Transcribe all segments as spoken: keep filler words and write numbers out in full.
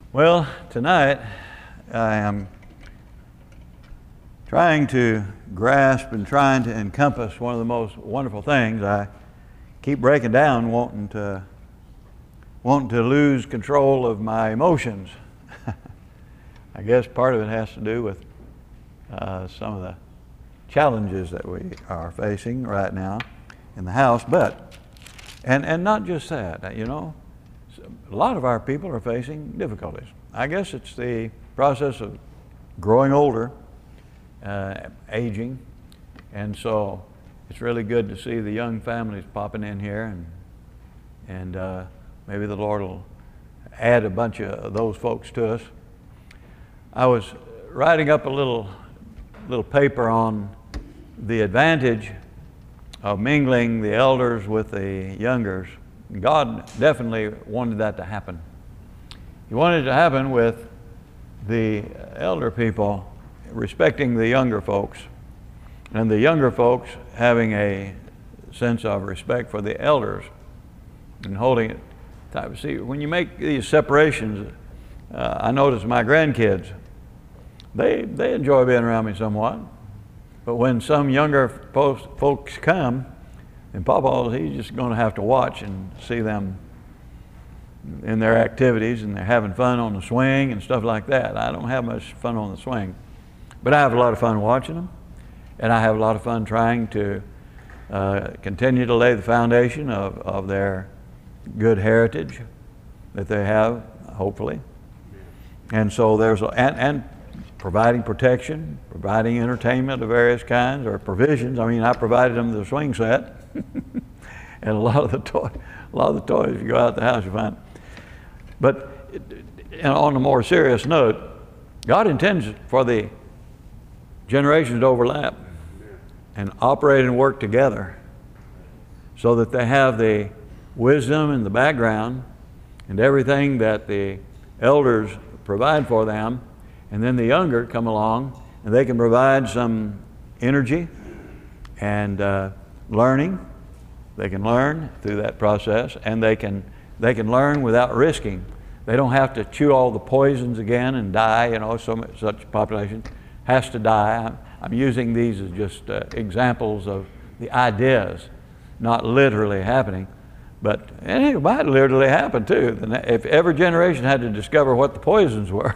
Well, tonight I am trying to grasp and trying to encompass one of the most wonderful things. I keep breaking down, wanting to wanting to lose control of my emotions. I guess part of it has to do with uh, some of the challenges that we are facing right now in the house, but and and not just that, you know. A lot of our people are facing difficulties. I guess it's the process of growing older, uh, aging, and so it's really good to see the young families popping in here, and and uh, maybe the Lord will add a bunch of those folks to us. I was writing up a little little paper on the advantage of mingling the elders with the youngers. God definitely wanted that to happen. He wanted it to happen with the elder people respecting the younger folks, and the younger folks having a sense of respect for the elders and holding it tight. See, when you make these separations, uh, I notice my grandkids, they, they enjoy being around me somewhat, but when some younger folks, folks come, and Papa, he's just going to have to watch and see them in their activities, and they're having fun on the swing and stuff like that. I don't have much fun on the swing, but I have a lot of fun watching them, and I have a lot of fun trying to uh, continue to lay the foundation of, of their good heritage that they have, hopefully. And so there's, a, and, and providing protection, providing entertainment of various kinds, or provisions. I mean, I provided them the swing set. And a lot of the toy, a lot of the toys, if you go out the house, you find. But it, on a more serious note, God intends for the generations to overlap and operate and work together, so that they have the wisdom and the background and everything that the elders provide for them, and then the younger come along and they can provide some energy and uh, learning. They can learn through that process, and they can they can learn without risking. They don't have to chew all the poisons again and die. You know, so much, such population has to die. I'm, I'm using these as just uh, examples of the ideas, not literally happening, but and it might literally happen too. If every generation had to discover what the poisons were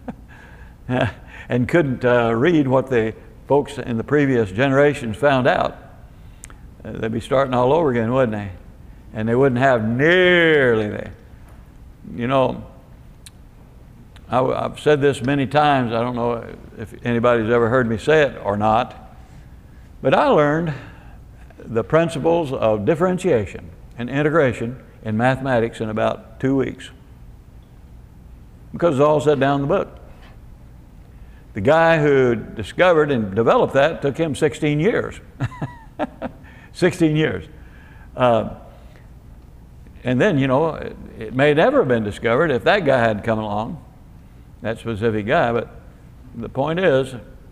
and couldn't uh, read what the folks in the previous generations found out, Uh, they'd be starting all over again, wouldn't they? And they wouldn't have nearly the, you know, I, I've said this many times. I don't know if anybody's ever heard me say it or not, but I learned the principles of differentiation and integration in mathematics in about two weeks, because it's all set down in the book. The guy who discovered and developed that took him sixteen years. sixteen years. Uh, and then, you know, it, it may never have been discovered if that guy hadn't come along, that specific guy. But the point is,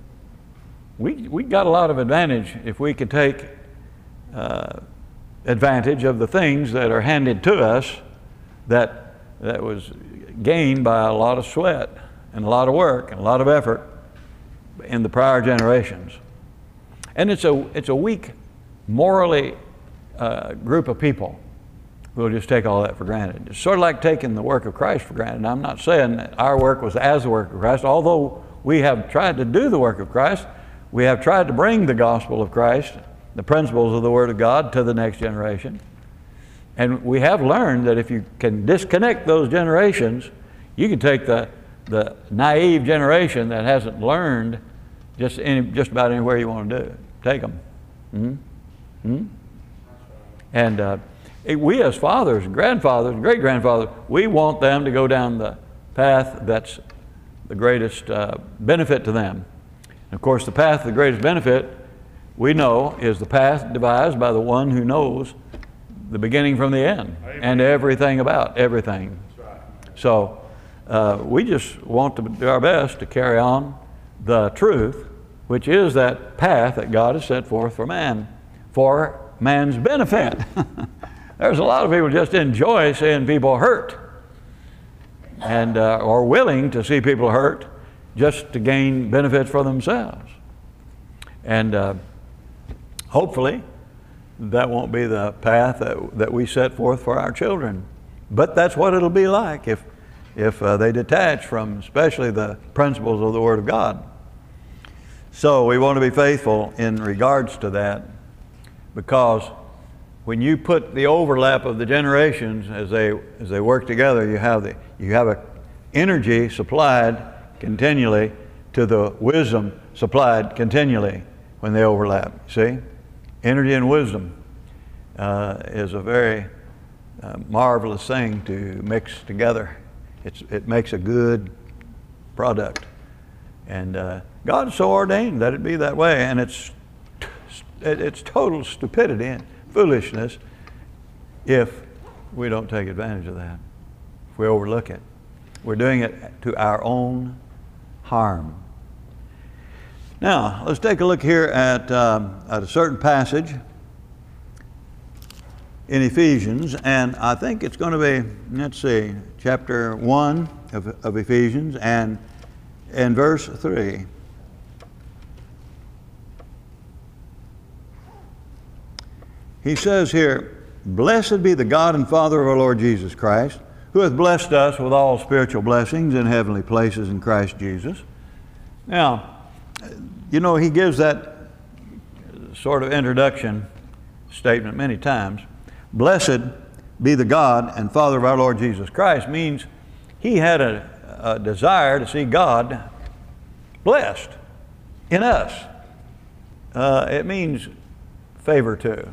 we, we got a lot of advantage if we could take uh, advantage of the things that are handed to us that, that was gained by a lot of sweat and a lot of work and a lot of effort in the prior generations. And it's a, it's a weak, morally uh, group of people who will just take all that for granted. It's sort of like taking the work of Christ for granted. I'm not saying that our work was as the work of Christ, although we have tried to do the work of Christ. We have tried to bring the gospel of Christ, the principles of the Word of God, to the next generation. And we have learned that if you can disconnect those generations, you can take the, the naive generation that hasn't learned just, any, just about anywhere you want to do it. Take them. Mm-hmm. Hmm? And uh, we as fathers, grandfathers, great-grandfathers, we want them to go down the path that's the greatest uh, benefit to them. And of course, the path of the greatest benefit, we know, is the path devised by the one who knows the beginning from the end. Amen. And everything about everything. That's right. So uh, we just want to do our best to carry on the truth, which is that path that God has set forth for man, for man's benefit. There's a lot of people just enjoy seeing people hurt. and uh, are willing to see people hurt just to gain benefits for themselves. And uh, hopefully that won't be the path that, that we set forth for our children. But that's what it'll be like if, if uh, they detach from especially the principles of the Word of God. So we want to be faithful in regards to that, because when you put the overlap of the generations as they as they work together, you have the you have a energy supplied continually to the wisdom supplied continually when they overlap. See, energy and wisdom uh, is a very uh, marvelous thing to mix together. It's it makes a good product, and uh, God so ordained that it be that way, and it's it's total stupidity and foolishness if we don't take advantage of that, if we overlook it. We're doing it to our own harm. Now, let's take a look here at, um, at a certain passage in Ephesians, and I think it's going to be, let's see, chapter one of, of Ephesians, and, and verse three. He says here, "Blessed be the God and Father of our Lord Jesus Christ, who hath blessed us with all spiritual blessings in heavenly places in Christ Jesus." Now, you know, he gives that sort of introduction statement many times. Blessed be the God and Father of our Lord Jesus Christ means he had a, a desire to see God blessed in us. Uh, it means favor too.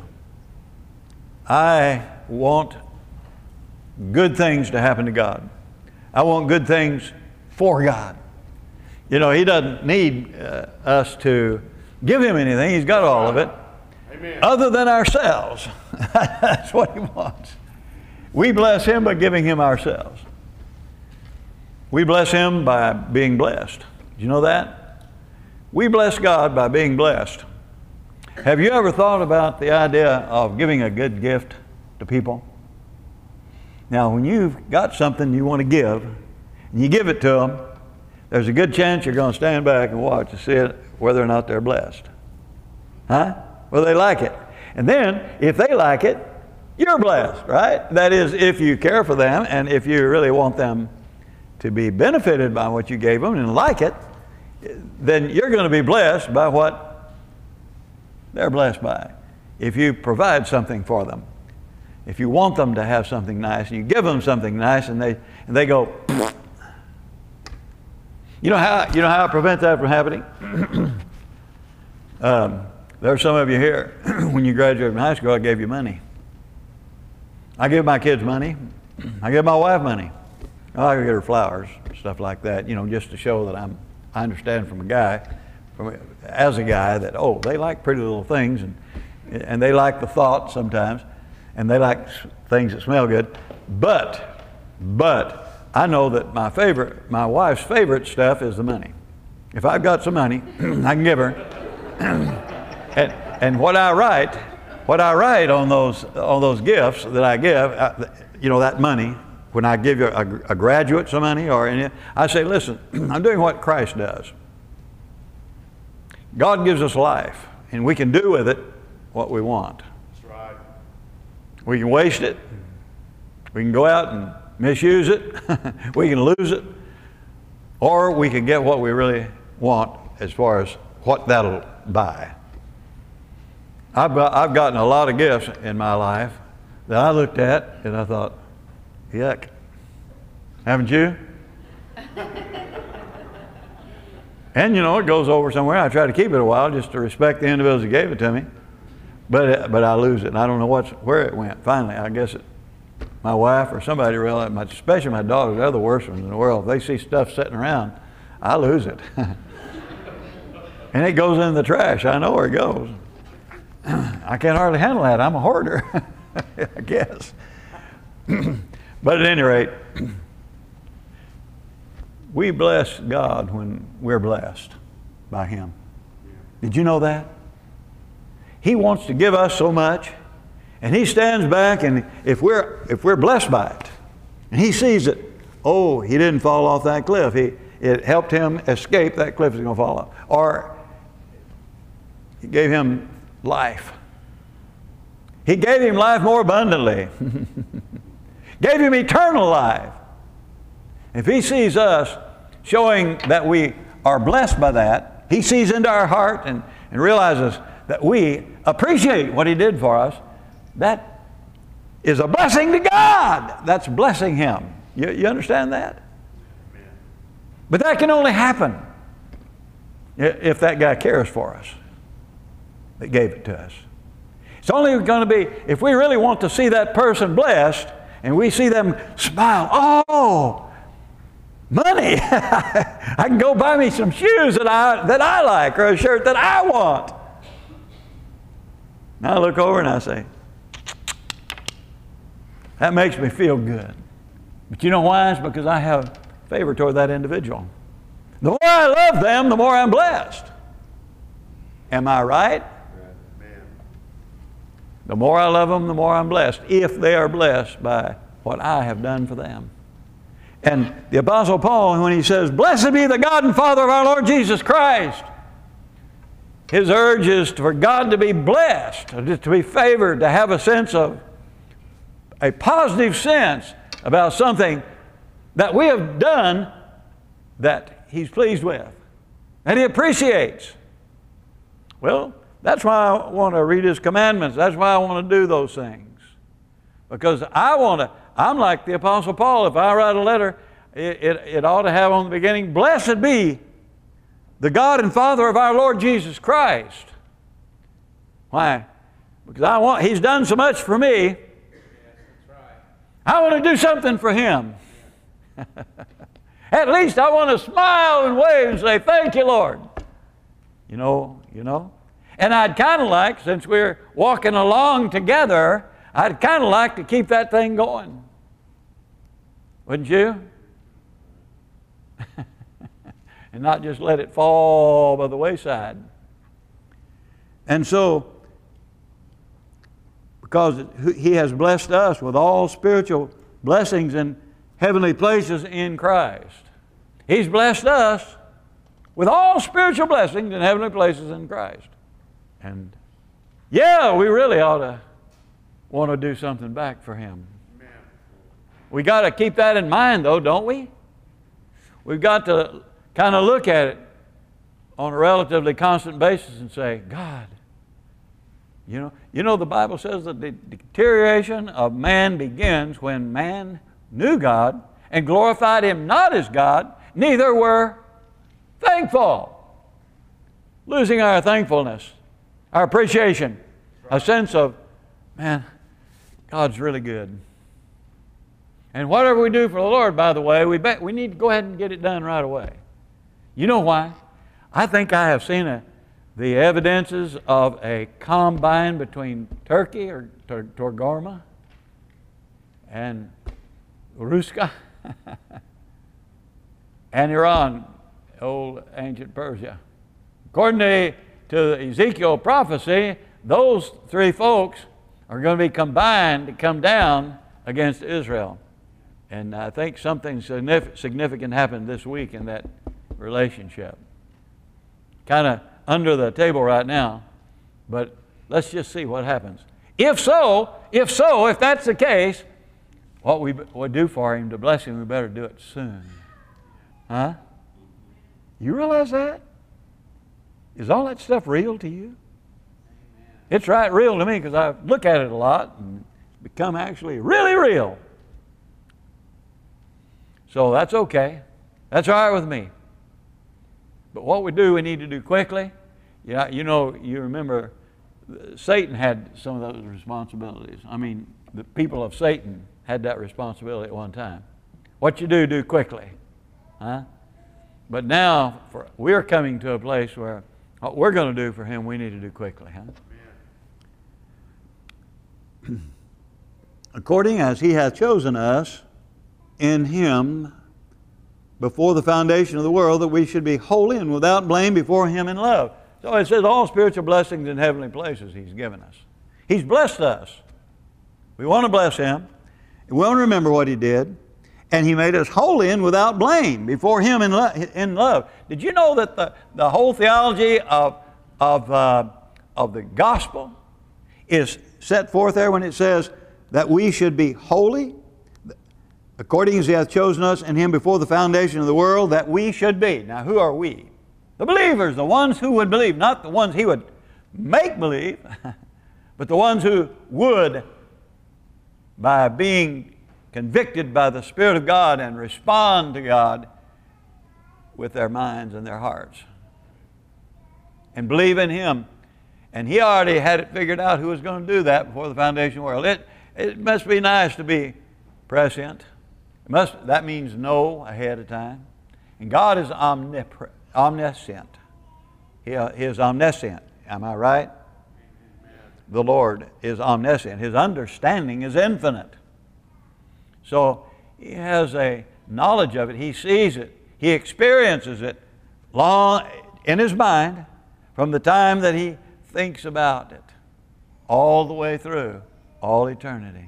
I want good things to happen to God. I want good things for God. You know, he doesn't need uh, us to give him anything. He's got all of it. Amen. Other than ourselves. That's what he wants. We bless him by giving him ourselves. We bless him by being blessed. Did you know that? We bless God by being blessed. Have you ever thought about the idea of giving a good gift to people? Now, when you've got something you want to give, and you give it to them, there's a good chance you're going to stand back and watch to see it, whether or not they're blessed. Huh? Well, they like it. And then, if they like it, you're blessed, right? That is, if you care for them, and if you really want them to be benefited by what you gave them and like it, then you're going to be blessed by what they're blessed by. If you provide something for them, if you want them to have something nice, and you give them something nice, and they and they go, you know how you know how I prevent that from happening? um, there are some of you here. When you graduated from high school, I gave you money. I give my kids money. I give my wife money. Oh, I get her flowers, stuff like that. You know, just to show that I'm I understand from a guy. From, as a guy, that oh, they like pretty little things, and and they like the thought sometimes, and they like things that smell good. But but I know that my favorite, my wife's favorite stuff is the money. If I've got some money, I can give her. and and what I write, what I write on those on those gifts that I give, I, you know, that money. When I give you a, a graduate some money, or any, I say, listen, I'm doing what Christ does. God gives us life, and we can do with it what we want. That's right. We can waste it. We can go out and misuse it. We can lose it. Or we can get what we really want as far as what that'll buy. I've, I've gotten a lot of gifts in my life that I looked at and I thought, yuck. Haven't you? And you know, it goes over somewhere. I try to keep it a while just to respect the individuals who gave it to me. But but I lose it, and I don't know what's, where it went. Finally, I guess it, my wife or somebody realized, my, especially my daughters, they're the worst ones in the world. If they see stuff sitting around, I lose it. And it goes in the trash. I know where it goes. I can't hardly handle that. I'm a hoarder, I guess. But at any rate, we bless God when we're blessed by Him. Did you know that? He wants to give us so much, and He stands back, and if we're if we're blessed by it, and He sees it, oh, he didn't fall off that cliff. He, it helped him escape that cliff is going to fall off. Or he gave him life. He gave him life more abundantly. Gave him eternal life. If he sees us showing that we are blessed by that, he sees into our heart and, and realizes that we appreciate what he did for us, that is a blessing to God. That's blessing him. You, you understand that? Amen. But that can only happen if that guy cares for us that gave it to us. It's only going to be if we really want to see that person blessed and we see them smile. Oh, money. I can go buy me some shoes that I, that I like or a shirt that I want. Now I look over and I say, that makes me feel good. But you know why? It's because I have favor toward that individual. The more I love them, the more I'm blessed. Am I right? The more I love them, the more I'm blessed, if they are blessed by what I have done for them. And the Apostle Paul, when he says, blessed be the God and Father of our Lord Jesus Christ, his urge is for God to be blessed, to be favored, to have a sense of, a positive sense about something that we have done that he's pleased with, and he appreciates. Well, that's why I want to read his commandments. That's why I want to do those things. Because I want to, I'm like the Apostle Paul. If I write a letter, it, it, it ought to have on the beginning, blessed be the God and Father of our Lord Jesus Christ. Why? Because I want, he's done so much for me. Yes, that's right. I want to do something for him. At least I want to smile and wave and say, thank you, Lord. You know, you know. And I'd kind of like, since we're walking along together, I'd kind of like to keep that thing going. Wouldn't you? And not just let it fall by the wayside. And so, because he has blessed us with all spiritual blessings in heavenly places in Christ. He's blessed us with all spiritual blessings in heavenly places in Christ. And yeah, we really ought to want to do something back for him. Amen. We got to keep that in mind though, don't we? We've got to kind of look at it on a relatively constant basis and say, God, you know, you know the Bible says that the deterioration of man begins when man knew God and glorified him not as God, neither were thankful. Losing our thankfulness, our appreciation, a sense of, man, God's really good. And whatever we do for the Lord, by the way, we bet we need to go ahead and get it done right away. You know why? I think I have seen a, the evidences of a combine between Turkey or Tur- Torgorma and Ruska and Iran, old ancient Persia. According to to the Ezekiel prophecy, those three folks are going to be combined to come down against Israel. And I think something significant happened this week in that relationship. Kind of under the table right now, but let's just see what happens. If so, if so, if that's the case, what we would do for him to bless him, we better do it soon. Huh? You realize that? Is all that stuff real to you? Amen. It's right real to me because I look at it a lot and become actually really real. So that's okay. That's all right with me. But what we do, we need to do quickly. Yeah, you know, you remember Satan had some of those responsibilities. I mean, the people of Satan had that responsibility at one time. What you do, do quickly. Huh? But now for, we're coming to a place where what we're going to do for him, we need to do quickly. Huh? According as he hath chosen us in him before the foundation of the world, that we should be holy and without blame before him in love. So it says all spiritual blessings in heavenly places he's given us. He's blessed us. We want to bless him. We want to remember what he did. And He made us holy and without blame before Him in, lo in love. Did you know that the, the whole theology of, of, uh, of the gospel is set forth there when it says that we should be holy, according as He hath chosen us in Him before the foundation of the world, that we should be. Now, who are we? The believers, the ones who would believe, not the ones He would make believe, but the ones who would, by being convicted by the Spirit of God, and respond to God with their minds and their hearts and believe in Him. And He already had it figured out who was going to do that before the foundation of the world. It, it must be nice to be prescient. It must, that means know ahead of time. And God is omnipre, omniscient. He, uh, he is omniscient. Am I right? Amen. The Lord is omniscient. His understanding is infinite. So He has a knowledge of it. He sees it. He experiences it long in His mind from the time that He thinks about it all the way through all eternity.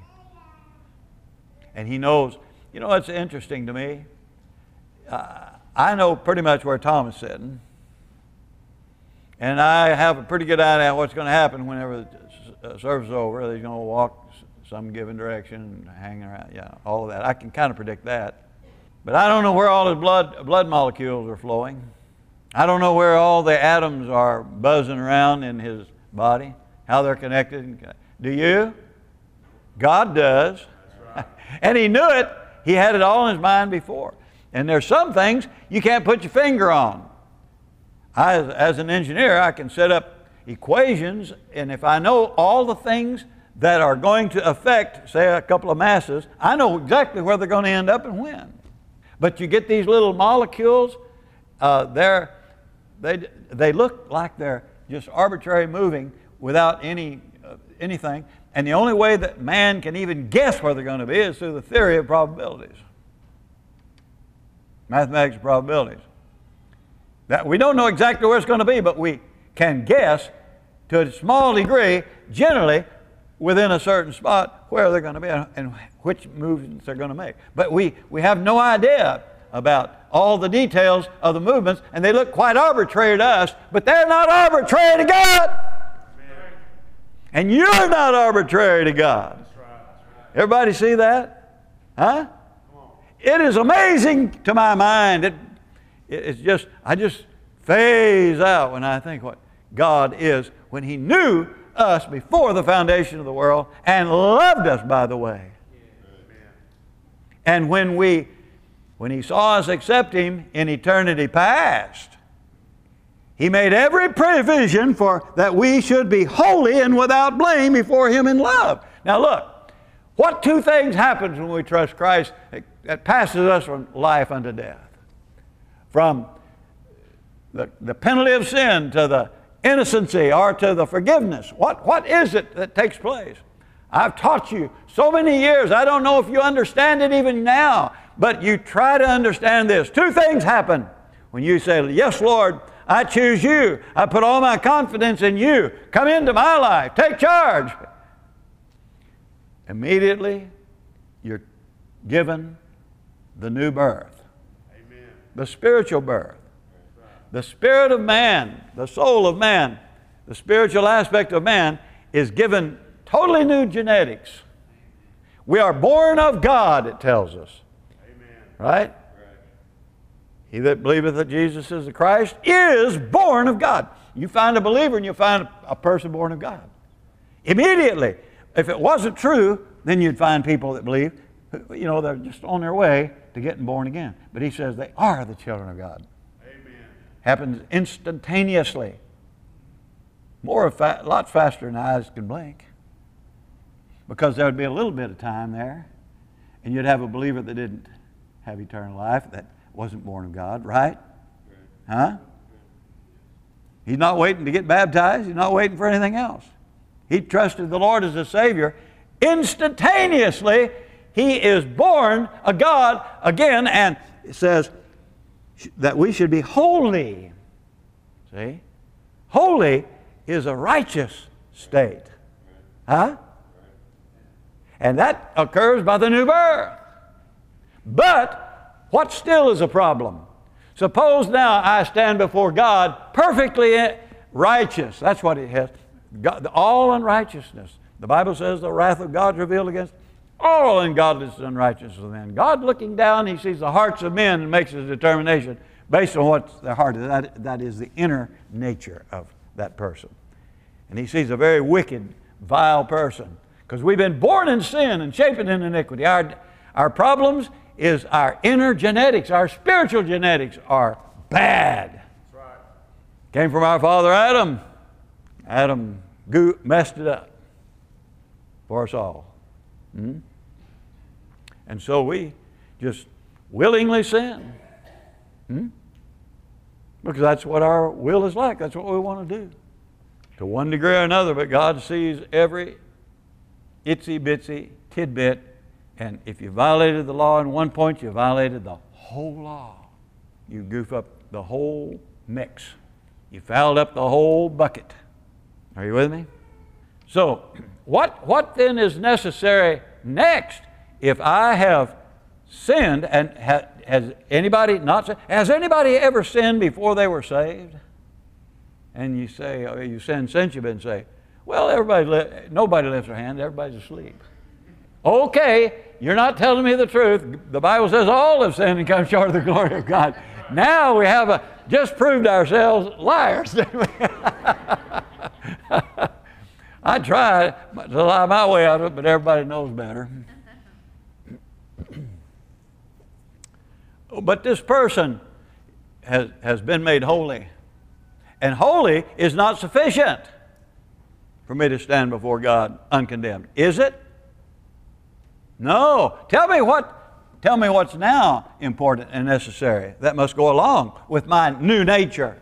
And He knows, you know, it's interesting to me. Uh, I know pretty much where Tom is sitting. And I have a pretty good idea of what's going to happen whenever the service is over. He's going to walk some given direction and hang around, yeah, all of that. I can kind of predict that. But I don't know where all his blood, blood molecules are flowing. I don't know where all the atoms are buzzing around in his body, how they're connected. Do you? God does. That's right. And He knew it. He had it all in His mind before. And there's some things you can't put your finger on. I, as, as an engineer, I can set up equations, and if I know all the things that are going to affect, say, a couple of masses, I know exactly where they're going to end up and when. But you get these little molecules, uh, they're, they, they look like they're just arbitrary moving without any, uh, anything. And the only way that man can even guess where they're going to be is through the theory of probabilities. Mathematics of probabilities. That we don't know exactly where it's going to be, but we can guess to a small degree, generally, within a certain spot where they're going to be and which movements they're going to make. But we, we have no idea about all the details of the movements, and they look quite arbitrary to us, but they're not arbitrary to God. Amen. And you're not arbitrary to God. That's right, that's right. Everybody see that? Huh? It is amazing to my mind. It, it, it's just, I just phase out when I think what God is when He knew us before the foundation of the world and loved us, by the way. Yeah. And when we when He saw us accept Him in eternity past, He made every provision for that we should be holy and without blame before Him in love. Now look, what two things happens when we trust Christ that passes us from life unto death? From the, the penalty of sin to the innocency or to the forgiveness. What, what is it that takes place? I've taught you so many years, I don't know if you understand it even now, but you try to understand this. Two things happen when you say, yes, Lord, I choose You. I put all my confidence in You. Come into my life. Take charge. Immediately, you're given the new birth. Amen. The spiritual birth. The spirit of man, the soul of man, the spiritual aspect of man is given totally new genetics. We are born of God, it tells us. Amen. Right? Right? He that believeth that Jesus is the Christ is born of God. You find a believer and you find a person born of God. Immediately. If it wasn't true, then you'd find people that believe, you know, they're just on their way to getting born again. But He says they are the children of God. Happens instantaneously. More, fa a lot faster than eyes can blink. Because there would be a little bit of time there, and you'd have a believer that didn't have eternal life, that wasn't born of God, right? Huh? He's not waiting to get baptized. He's not waiting for anything else. He trusted the Lord as a Savior. Instantaneously, he is born a God again, and it says, that we should be holy. See? Holy is a righteous state. Huh? And that occurs by the new birth. But what still is a problem? Suppose now I stand before God perfectly righteous. That's what it has. God, all unrighteousness. The Bible says the wrath of God is revealed against all ungodliness and unrighteousness of men. God looking down, He sees the hearts of men and makes His determination based on what their heart is. That, that is the inner nature of that person. And He sees a very wicked, vile person. Because we've been born in sin and shaped in iniquity. Our, our problems is our inner genetics. Our spiritual genetics are bad. That's right. Came from our father Adam. Adam go- messed it up for us all. Hmm? And so we just willingly sin. Hmm? Because that's what our will is like. That's what we want to do. To one degree or another, but God sees every itsy bitsy tidbit, and if you violated the law in one point, you violated the whole law. You goof up the whole mix. You fouled up the whole bucket. Are you with me? So, what, what then is necessary next if I have sinned? And ha, has anybody not sinned? Has anybody ever sinned before they were saved? And you say, oh, you sinned since you've been saved. Well, everybody, li- nobody lifts their hand. Everybody's asleep. Okay, you're not telling me the truth. The Bible says all have sinned and come short of the glory of God. Now we have a, just proved ourselves liars. I tried to lie my way out of it, but everybody knows better. But this person has, has been made holy. And holy is not sufficient for me to stand before God uncondemned. Is it? No. Tell me what, tell me what's now important and necessary that must go along with my new nature.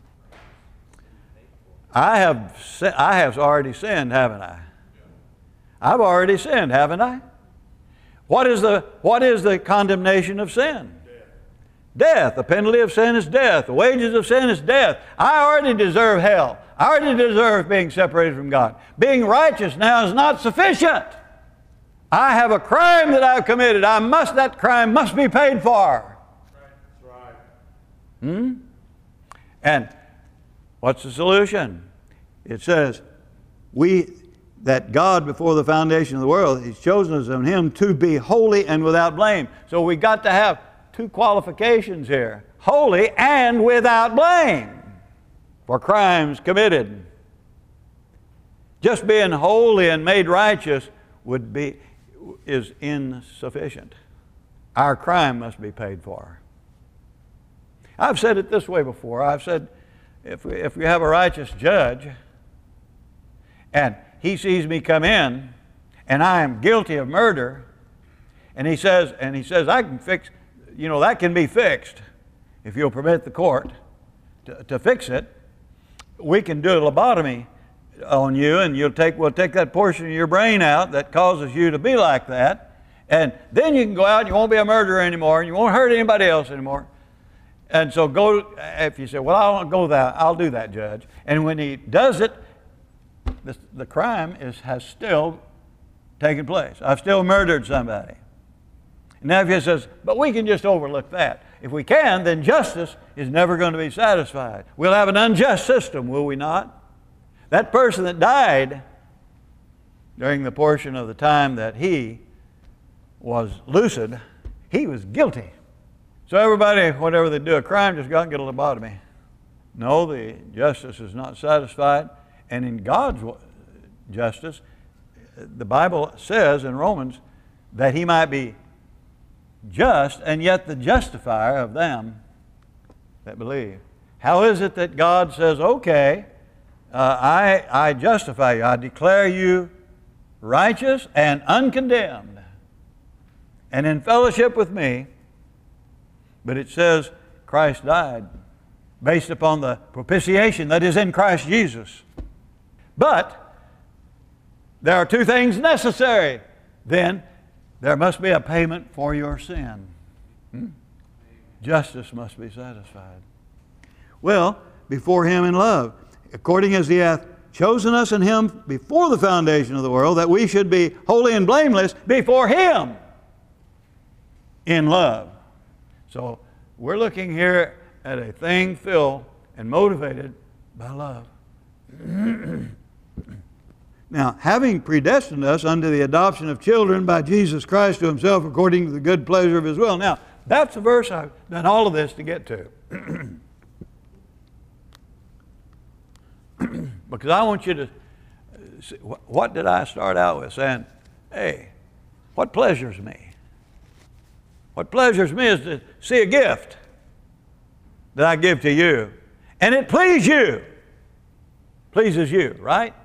I have, I have already sinned, haven't I? I've already sinned, haven't I? What is the, what is the condemnation of sin? Death. The penalty of sin is death. The wages of sin is death. I already deserve hell. I already deserve being separated from God. Being righteous now is not sufficient. I have a crime that I've committed. I must, that crime must be paid for. That's right. Hmm? And what's the solution? It says, we, that God before the foundation of the world, He's chosen us in Him to be holy and without blame. So we got to have two qualifications here. Holy and without blame for crimes committed. Just being holy and made righteous would be, is insufficient. Our crime must be paid for. I've said it this way before. I've said, if we, if we have a righteous judge and he sees me come in and I am guilty of murder, and he says, and he says, I can fix, you know, that can be fixed if you'll permit the court to, to fix it. We can do a lobotomy on you, and you'll take, we'll take that portion of your brain out that causes you to be like that, and then you can go out and you won't be a murderer anymore, and you won't hurt anybody else anymore. And so go, if you say, well, I won't go that, I'll do that, Judge. And when he does it, the, the crime is, has still taken place. I've still murdered somebody. And now if he says, but we can just overlook that. If we can, then justice is never going to be satisfied. We'll have an unjust system, will we not? That person that died during the portion of the time that he was lucid, he was guilty. So everybody, whenever they do a crime, just go out and get a lobotomy. No, the justice is not satisfied. And in God's justice, the Bible says in Romans that He might be just and yet the justifier of them that believe. How is it that God says, okay, uh, I, I justify you, I declare you righteous and uncondemned and in fellowship with me, but it says Christ died based upon the propitiation that is in Christ Jesus. But there are two things necessary. Then there must be a payment for your sin. Hmm? Justice must be satisfied. Well, before Him in love, according as He hath chosen us in Him before the foundation of the world, that we should be holy and blameless before Him. in love. So we're looking here at a thing filled and motivated by love. Now, having predestined us unto the adoption of children by Jesus Christ to himself according to the good pleasure of his will. Now, that's the verse I've done all of this to get to. Because I want you to see, what did I start out with? Saying, hey, what pleasures me? What pleasures me is to see a gift that I give to you, and it pleases you. Pleases you, right?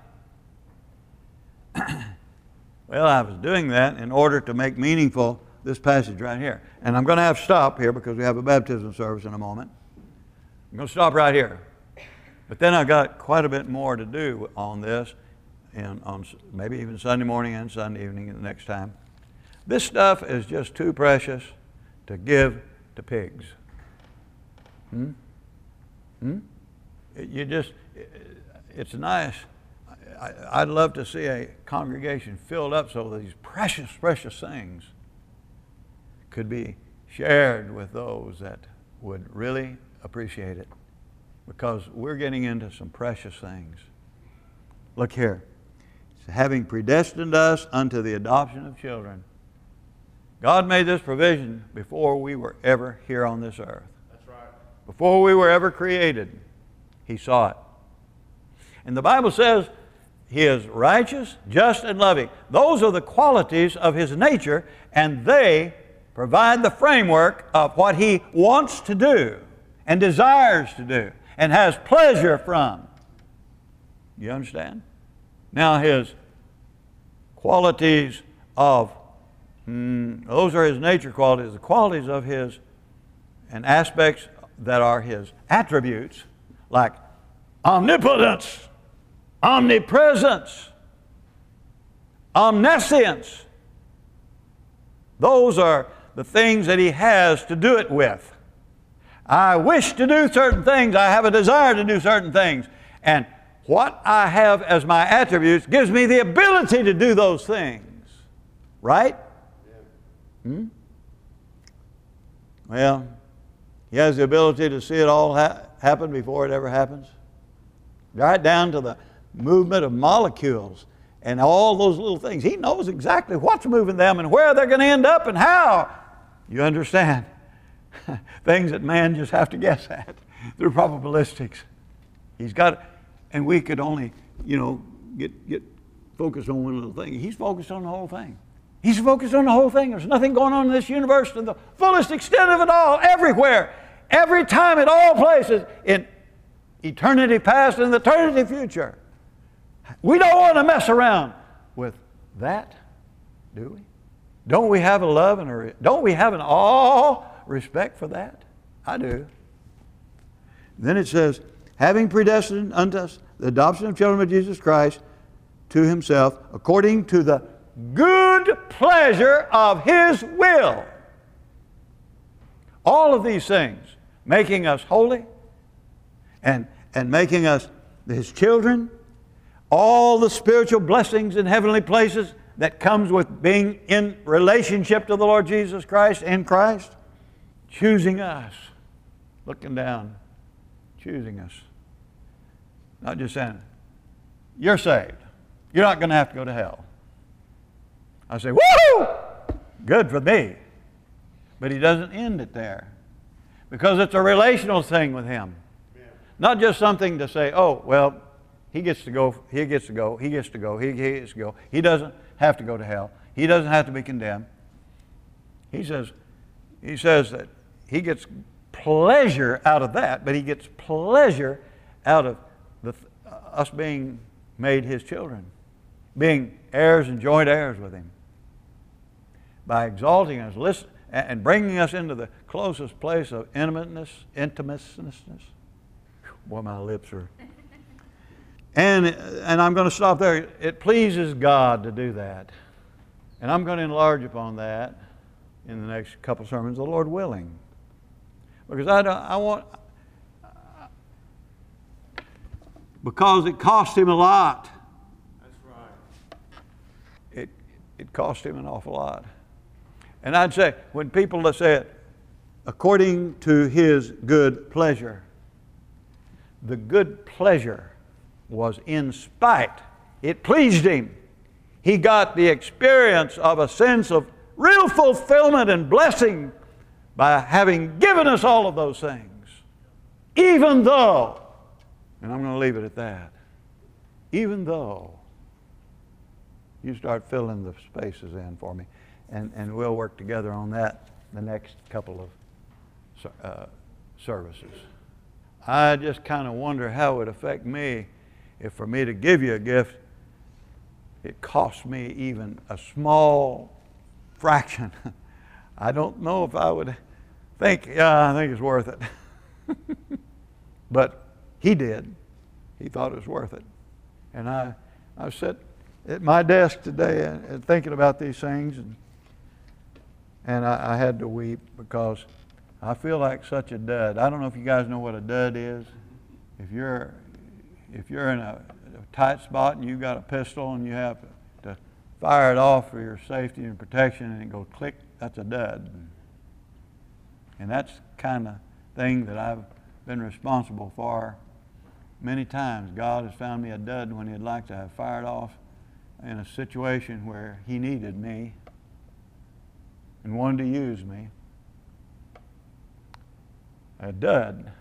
Well, I was doing that in order to make meaningful this passage right here. And I'm going to have to stop here because we have a baptism service in a moment. I'm going to stop right here. But then I've got quite a bit more to do on this, and on maybe even Sunday morning and Sunday evening the next time. This stuff is just too precious to give to pigs. Hmm? Hmm? It, you just, it, it's nice. I, I'd love to see a congregation filled up so that these precious, precious things could be shared with those that would really appreciate it, because we're getting into some precious things. Look here. Having predestined us unto the adoption of children. God made this provision before we were ever here on this earth. That's right. Before we were ever created, He saw it. And the Bible says He is righteous, just, and loving. Those are the qualities of His nature, and they provide the framework of what He wants to do and desires to do and has pleasure from. You understand? Now His qualities of, mm, those are His nature qualities, the qualities of His and aspects that are His attributes, like omnipotence, omnipresence, omniscience. Those are the things that He has to do it with. I wish to do certain things. I have a desire to do certain things. And what I have as my attributes gives me the ability to do those things. Right? Yeah. Hmm? Well, He has the ability to see it all ha- happen before it ever happens. Right down to the movement of molecules and all those little things. He knows exactly what's moving them and where they're going to end up and how. You understand? Things that man just have to guess at through probabilistics. He's got, and we could only, you know, get get focused on one little thing. He's focused on the whole thing. He's focused on the whole thing. There's nothing going on in this universe to the fullest extent of it all, everywhere, every time, at all places, in eternity past and eternity future. We don't want to mess around with that, do we? Don't we have a love and a, don't we have an awe, respect for that? I do. Then it says, having predestined unto us the adoption of children of Jesus Christ to Himself, according to the good pleasure of His will. All of these things, making us holy and, and making us His children, all the spiritual blessings in heavenly places that comes with being in relationship to the Lord Jesus Christ, in Christ, choosing us, looking down, choosing us. Not just saying, you're saved. You're not going to have to go to hell. I say, woo! Good for me. But He doesn't end it there, because it's a relational thing with Him. Yeah. Not just something to say, oh, well, He gets to go, he gets to go, he gets to go, he, he gets to go. He doesn't have to go to hell. He doesn't have to be condemned. He says, he says that He gets pleasure out of that, but He gets pleasure out of the, uh, us being made His children, being heirs and joint heirs with Him, by exalting us, listen, and bringing us into the closest place of intimateness, intimateness. Boy, my lips are. And, and I'm going to stop there. It pleases God to do that. And I'm going to enlarge upon that in the next couple sermons, the Lord willing. Because I, don't, I want, because it cost Him a lot. That's right. It, it cost Him an awful lot. And I'd say, when people say it, according to His good pleasure, the good pleasure was in spite. It pleased Him. He got the experience of a sense of real fulfillment and blessing by having given us all of those things. Even though, and I'm going to leave it at that, even though, you start filling the spaces in for me, and, and we'll work together on that the next couple of uh, services. I just kind of wonder how it would affect me if for me to give you a gift, it cost me even a small fraction. I don't know if I would think, yeah, I think it's worth it. But He did. He thought it was worth it. And I, I sat at my desk today and, and thinking about these things, and, and I, I had to weep because I feel like such a dud. I don't know if you guys know what a dud is. If you're, if you're in a, a tight spot and you've got a pistol and you have to fire it off for your safety and protection and it goes click, that's a dud. And that's the kind of thing that I've been responsible for many times. God has found me a dud when He'd like to have fired off in a situation where He needed me and wanted to use me. A dud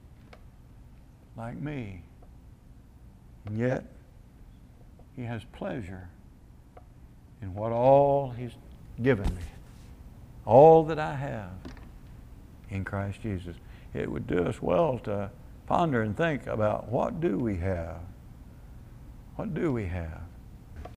like me. And yet, He has pleasure in what all He's given me. All that I have in Christ Jesus. It would do us well to ponder and think about, what do we have? What do we have?